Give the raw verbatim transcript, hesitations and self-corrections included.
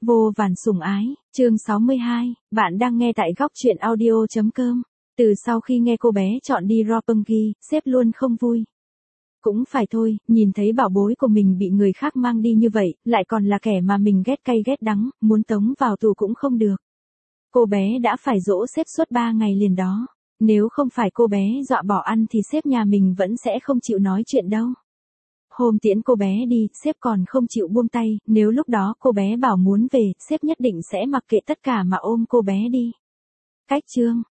Vô vàn sủng ái, chương sáu mươi hai, bạn đang nghe tại góc truyện audio.com. Từ sau khi nghe cô bé chọn đi Roppongi, sếp luôn không vui. Cũng phải thôi, nhìn thấy bảo bối của mình bị người khác mang đi như vậy, lại còn là kẻ mà mình ghét cay ghét đắng, muốn tống vào tù cũng không được. Cô bé đã phải dỗ sếp suốt ba ngày liền đó. Nếu không phải cô bé dọa bỏ ăn thì sếp nhà mình vẫn sẽ không chịu nói chuyện đâu. Hôm tiễn cô bé đi, sếp còn không chịu buông tay, nếu lúc đó cô bé bảo muốn về, sếp nhất định sẽ mặc kệ tất cả mà ôm cô bé đi. Cách chương,